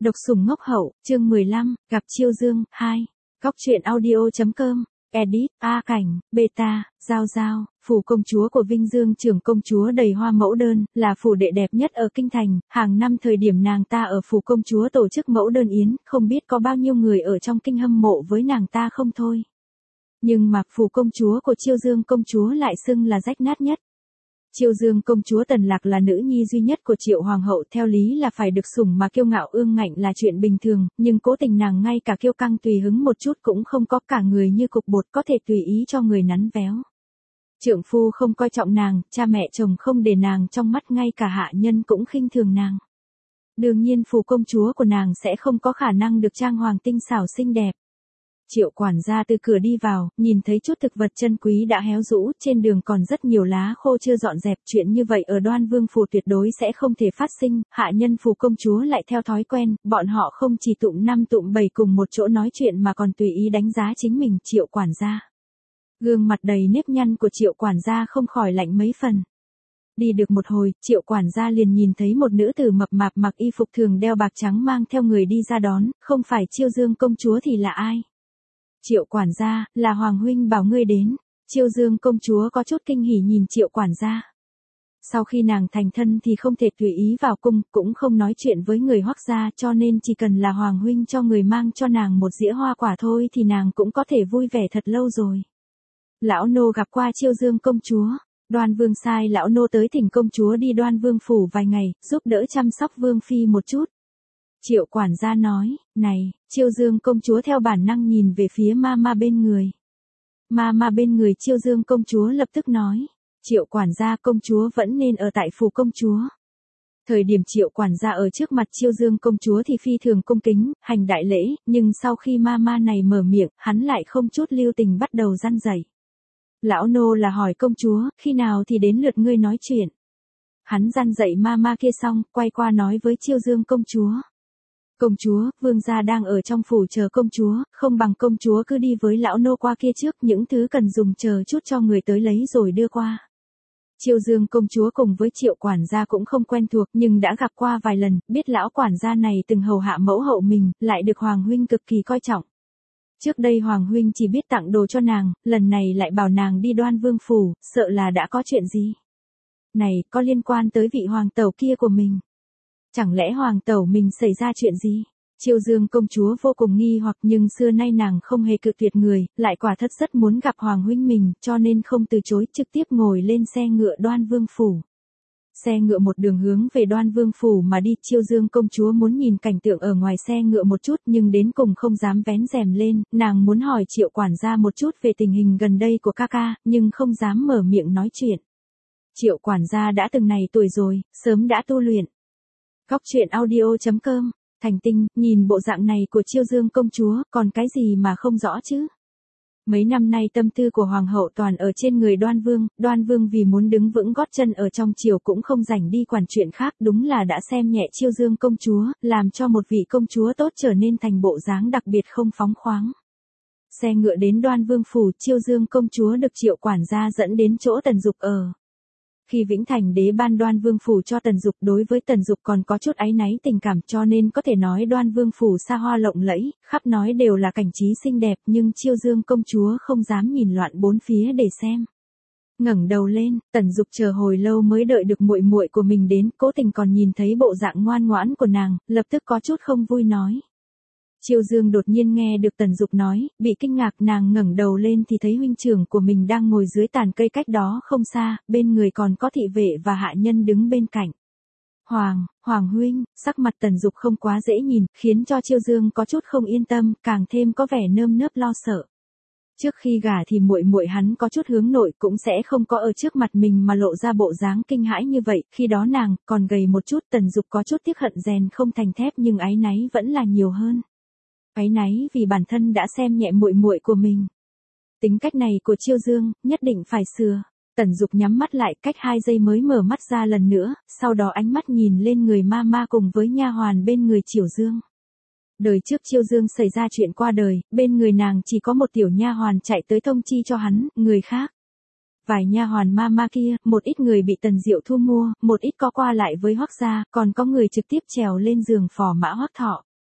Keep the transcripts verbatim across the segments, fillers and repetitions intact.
Độc sủng ngốc hậu, chương mười lăm, gặp Chiêu Dương, hai. Góc truyện audio.com, edit, A Cảnh, Beta, Giao Giao, phủ công chúa của Vinh Dương trưởng công chúa đầy hoa mẫu đơn, là phủ đệ đẹp nhất ở kinh thành, hàng năm thời điểm nàng ta ở phủ công chúa tổ chức mẫu đơn yến, không biết có bao nhiêu người ở trong kinh hâm mộ với nàng ta không thôi. Nhưng mà phủ công chúa của Chiêu Dương công chúa lại xưng là rách nát nhất. Chiêu Dương công chúa Tần Lạc là nữ nhi duy nhất của Triệu hoàng hậu, theo lý là phải được sủng mà kiêu ngạo ương ngạnh là chuyện bình thường, nhưng cố tình nàng ngay cả kiêu căng tùy hứng một chút cũng không có, cả người như cục bột có thể tùy ý cho người nắn véo. Trượng phu không coi trọng nàng, cha mẹ chồng không để nàng trong mắt, ngay cả hạ nhân cũng khinh thường nàng. Đương nhiên phủ công chúa của nàng sẽ không có khả năng được trang hoàng tinh xảo xinh đẹp. Triệu quản gia từ cửa đi vào, nhìn thấy chút thực vật chân quý đã héo rũ, trên đường còn rất nhiều lá khô chưa dọn dẹp, chuyện như vậy ở Đoan Vương phủ tuyệt đối sẽ không thể phát sinh, hạ nhân phủ công chúa lại theo thói quen, bọn họ không chỉ tụm năm tụm bảy cùng một chỗ nói chuyện mà còn tùy ý đánh giá chính mình. Triệu quản gia, gương mặt đầy nếp nhăn của Triệu quản gia không khỏi lạnh mấy phần. Đi được một hồi, Triệu quản gia liền nhìn thấy một nữ tử mập mạp mặc y phục thường đeo bạc trắng mang theo người đi ra đón, không phải Chiêu Dương công chúa thì là ai? Triệu quản gia, là Hoàng huynh bảo ngươi đến. Chiêu Dương công chúa có chút kinh hỉ nhìn Triệu quản gia. Sau khi nàng thành thân thì không thể tùy ý vào cung, cũng không nói chuyện với người Hoắc gia, cho nên chỉ cần là Hoàng huynh cho người mang cho nàng một dĩa hoa quả thôi thì nàng cũng có thể vui vẻ thật lâu rồi. Lão nô gặp qua Chiêu Dương công chúa. Đoan Vương sai lão nô tới thỉnh công chúa đi Đoan Vương phủ vài ngày, giúp đỡ chăm sóc Vương phi một chút. Triệu quản gia nói, này, Chiêu Dương công chúa theo bản năng nhìn về phía ma ma bên người. Ma ma bên người Chiêu Dương công chúa lập tức nói, Triệu quản gia công chúa vẫn nên ở tại phủ công chúa. Thời điểm Triệu quản gia ở trước mặt Chiêu Dương công chúa thì phi thường cung kính, hành đại lễ, nhưng sau khi ma ma này mở miệng, hắn lại không chút lưu tình bắt đầu răn dạy. Lão nô là hỏi công chúa, khi nào thì đến lượt ngươi nói chuyện. Hắn răn dạy ma ma kia xong, quay qua nói với Chiêu Dương công chúa. Công chúa, vương gia đang ở trong phủ chờ công chúa, không bằng công chúa cứ đi với lão nô qua kia trước, những thứ cần dùng chờ chút cho người tới lấy rồi đưa qua. Chiêu Dương công chúa cùng với Triệu quản gia cũng không quen thuộc nhưng đã gặp qua vài lần, biết lão quản gia này từng hầu hạ mẫu hậu mình, lại được Hoàng huynh cực kỳ coi trọng. Trước đây Hoàng huynh chỉ biết tặng đồ cho nàng, lần này lại bảo nàng đi Đoan Vương phủ, sợ là đã có chuyện gì. Này, có liên quan tới vị hoàng tẩu kia của mình. Chẳng lẽ hoàng tẩu mình xảy ra chuyện gì? Chiêu Dương công chúa vô cùng nghi hoặc, nhưng xưa nay nàng không hề cự tuyệt người, lại quả thật rất muốn gặp hoàng huynh mình, cho nên không từ chối, trực tiếp ngồi lên xe ngựa Đoan Vương phủ. Xe ngựa một đường hướng về Đoan Vương phủ mà đi. Chiêu Dương công chúa muốn nhìn cảnh tượng ở ngoài xe ngựa một chút nhưng đến cùng không dám vén rèm lên, nàng muốn hỏi Triệu quản gia một chút về tình hình gần đây của ca ca, nhưng không dám mở miệng nói chuyện. Triệu quản gia đã từng này tuổi rồi, sớm đã tu luyện. Góc truyện audio.com, Thành Tinh, nhìn bộ dạng này của Chiêu Dương công chúa, còn cái gì mà không rõ chứ? Mấy năm nay tâm tư của hoàng hậu toàn ở trên người Đoan Vương, Đoan Vương vì muốn đứng vững gót chân ở trong triều cũng không rảnh đi quản chuyện khác, đúng là đã xem nhẹ Chiêu Dương công chúa, làm cho một vị công chúa tốt trở nên thành bộ dáng đặc biệt không phóng khoáng. Xe ngựa đến Đoan Vương phủ, Chiêu Dương công chúa được Triệu quản gia dẫn đến chỗ Tần Dục ở. Khi Vĩnh Thành đế ban Đoan Vương phủ cho Tần Dục, đối với Tần Dục còn có chút áy náy tình cảm, cho nên có thể nói Đoan Vương phủ xa hoa lộng lẫy, khắp nói đều là cảnh trí xinh đẹp, nhưng Chiêu Dương công chúa không dám nhìn loạn bốn phía để xem. Ngẩng đầu lên, Tần Dục chờ hồi lâu mới đợi được muội muội của mình đến, cố tình còn nhìn thấy bộ dạng ngoan ngoãn của nàng, lập tức có chút không vui nói. Chiêu Dương đột nhiên nghe được Tần Dục nói, bị kinh ngạc, nàng ngẩng đầu lên thì thấy huynh trưởng của mình đang ngồi dưới tàn cây cách đó không xa, bên người còn có thị vệ và hạ nhân đứng bên cạnh. Hoàng, Hoàng huynh, sắc mặt Tần Dục không quá dễ nhìn, khiến cho Chiêu Dương có chút không yên tâm, càng thêm có vẻ nơm nớp lo sợ. Trước khi gả thì muội muội hắn có chút hướng nội, cũng sẽ không có ở trước mặt mình mà lộ ra bộ dáng kinh hãi như vậy, khi đó nàng còn gầy một chút. Tần Dục có chút tiếc hận rèn không thành thép, nhưng áy náy vẫn là nhiều hơn. Áy náy vì bản thân đã xem nhẹ muội muội của mình. Tính cách này của Chiêu Dương, nhất định phải sửa. Tần Dục nhắm mắt lại, cách hai giây mới mở mắt ra lần nữa, sau đó ánh mắt nhìn lên người ma ma cùng với nha hoàn bên người Chiêu Dương. Đời trước Chiêu Dương xảy ra chuyện qua đời, bên người nàng chỉ có một tiểu nha hoàn chạy tới thông chi cho hắn, người khác. Vài nha hoàn ma ma kia, một ít người bị Tần Diệu thu mua, một ít có qua lại với Hoắc gia, còn có người trực tiếp trèo lên giường phò mã Hoắc Thọ.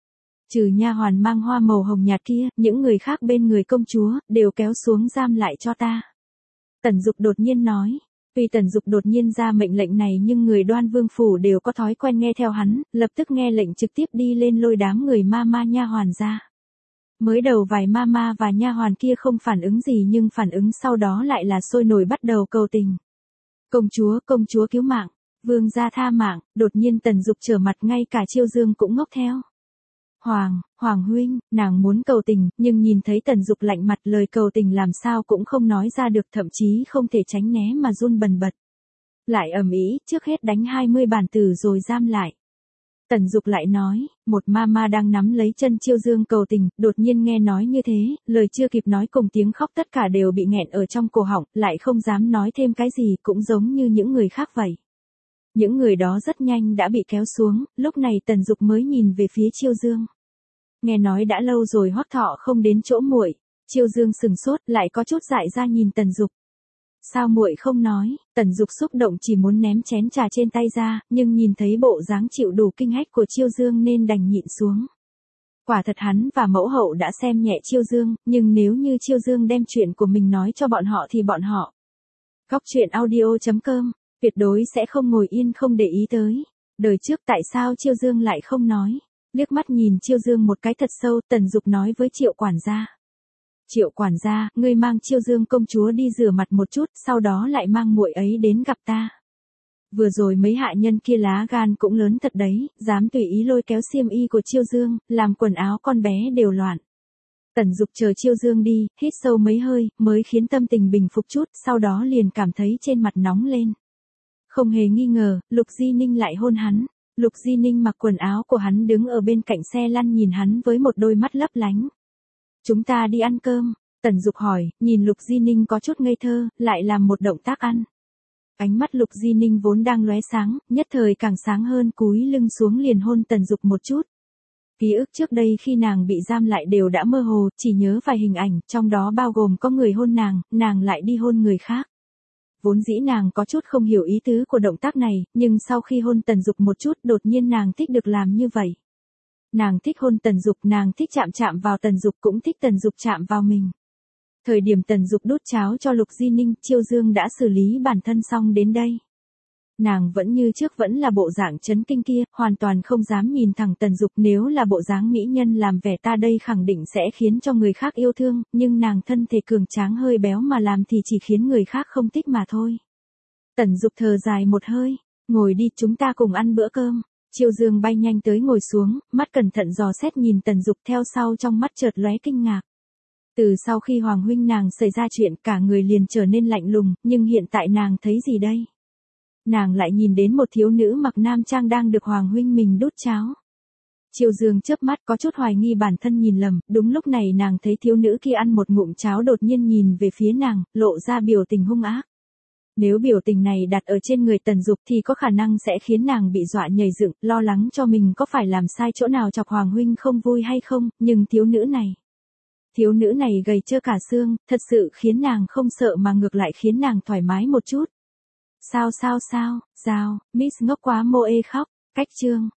Trừ nha hoàn mang hoa màu hồng nhạt kia, những người khác bên người công chúa, đều kéo xuống giam lại cho ta. Tần Dục đột nhiên nói. Tuy Tần Dục đột nhiên ra mệnh lệnh này nhưng người Đoan Vương phủ đều có thói quen nghe theo hắn, lập tức nghe lệnh trực tiếp đi lên lôi đám người ma ma nha hoàn ra. Mới đầu vài ma ma và nha hoàn kia không phản ứng gì nhưng phản ứng sau đó lại là sôi nổi bắt đầu cầu tình. Công chúa, công chúa cứu mạng, vương gia tha mạng, đột nhiên Tần Dục trở mặt ngay cả Chiêu Dương cũng ngốc theo. Hoàng, Hoàng huynh, nàng muốn cầu tình, nhưng nhìn thấy Tần Dục lạnh mặt lời cầu tình làm sao cũng không nói ra được thậm chí không thể tránh né mà run bần bật. Lại ầm ĩ, trước hết đánh hai mươi bản tử rồi giam lại. Tần Dục lại nói, một ma ma đang nắm lấy chân Chiêu Dương cầu tình, đột nhiên nghe nói như thế, lời chưa kịp nói cùng tiếng khóc tất cả đều bị nghẹn ở trong cổ họng, lại không dám nói thêm cái gì cũng giống như những người khác vậy. Những người đó rất nhanh đã bị kéo xuống, lúc này Tần Dục mới nhìn về phía Chiêu Dương. Nghe nói đã lâu rồi Hoắc Thọ không đến chỗ muội. Chiêu Dương sừng sốt, lại có chút dại ra nhìn Tần Dục. Sao muội không nói? Tần Dục xúc động chỉ muốn ném chén trà trên tay ra, nhưng nhìn thấy bộ dáng chịu đủ kinh hách của Chiêu Dương nên đành nhịn xuống. Quả thật hắn và mẫu hậu đã xem nhẹ Chiêu Dương, nhưng nếu như Chiêu Dương đem chuyện của mình nói cho bọn họ thì bọn họ. Góc truyện audio chấm com, tuyệt đối sẽ không ngồi yên không để ý tới. Đời trước tại sao Chiêu Dương lại không nói? Liếc mắt nhìn Chiêu Dương một cái thật sâu, Tần Dục nói với Triệu quản gia. Triệu quản gia, ngươi mang Chiêu Dương công chúa đi rửa mặt một chút, sau đó lại mang muội ấy đến gặp ta. Vừa rồi mấy hạ nhân kia lá gan cũng lớn thật đấy, dám tùy ý lôi kéo xiêm y của Chiêu Dương, làm quần áo con bé đều loạn. Tần Dục chờ Chiêu Dương đi, hít sâu mấy hơi, mới khiến tâm tình bình phục chút, sau đó liền cảm thấy trên mặt nóng lên. Không hề nghi ngờ, Lục Di Ninh lại hôn hắn. Lục Di Ninh mặc quần áo của hắn đứng ở bên cạnh xe lăn nhìn hắn với một đôi mắt lấp lánh. Chúng ta đi ăn cơm, Tần Dục hỏi, nhìn Lục Di Ninh có chút ngây thơ, lại làm một động tác ăn. Ánh mắt Lục Di Ninh vốn đang lóe sáng, nhất thời càng sáng hơn cúi lưng xuống liền hôn Tần Dục một chút. Ký ức trước đây khi nàng bị giam lại đều đã mơ hồ, chỉ nhớ vài hình ảnh, trong đó bao gồm có người hôn nàng, nàng lại đi hôn người khác. Vốn dĩ nàng có chút không hiểu ý tứ của động tác này, nhưng sau khi hôn Tần Dục một chút đột nhiên nàng thích được làm như vậy. Nàng thích hôn Tần Dục, nàng thích chạm chạm vào Tần Dục cũng thích Tần Dục chạm vào mình. Thời điểm Tần Dục đút cháo cho Lục Di Ninh, Chiêu Dương đã xử lý bản thân xong đến đây. Nàng vẫn như trước vẫn là bộ dạng chấn kinh kia, hoàn toàn không dám nhìn thẳng Tần Dục, nếu là bộ dáng mỹ nhân làm vẻ ta đây khẳng định sẽ khiến cho người khác yêu thương, nhưng nàng thân thể cường tráng hơi béo mà làm thì chỉ khiến người khác không thích mà thôi. Tần Dục thở dài một hơi, ngồi đi chúng ta cùng ăn bữa cơm. Chiêu Dương bay nhanh tới ngồi xuống, mắt cẩn thận dò xét nhìn Tần Dục theo sau trong mắt chợt lóe kinh ngạc. Từ sau khi Hoàng huynh nàng xảy ra chuyện cả người liền trở nên lạnh lùng, nhưng hiện tại nàng thấy gì đây? Nàng lại nhìn đến một thiếu nữ mặc nam trang đang được Hoàng huynh mình đút cháo. Chiêu Dương chớp mắt có chút hoài nghi bản thân nhìn lầm, đúng lúc này nàng thấy thiếu nữ kia ăn một ngụm cháo đột nhiên nhìn về phía nàng, lộ ra biểu tình hung ác. Nếu biểu tình này đặt ở trên người Tần Dục thì có khả năng sẽ khiến nàng bị dọa nhảy dựng, lo lắng cho mình có phải làm sai chỗ nào chọc Hoàng huynh không vui hay không, nhưng thiếu nữ này. Thiếu nữ này gầy trơ cả xương, thật sự khiến nàng không sợ mà ngược lại khiến nàng thoải mái một chút. Sao sao sao, Giao, Miss ngốc quá Moe khóc, cách chương.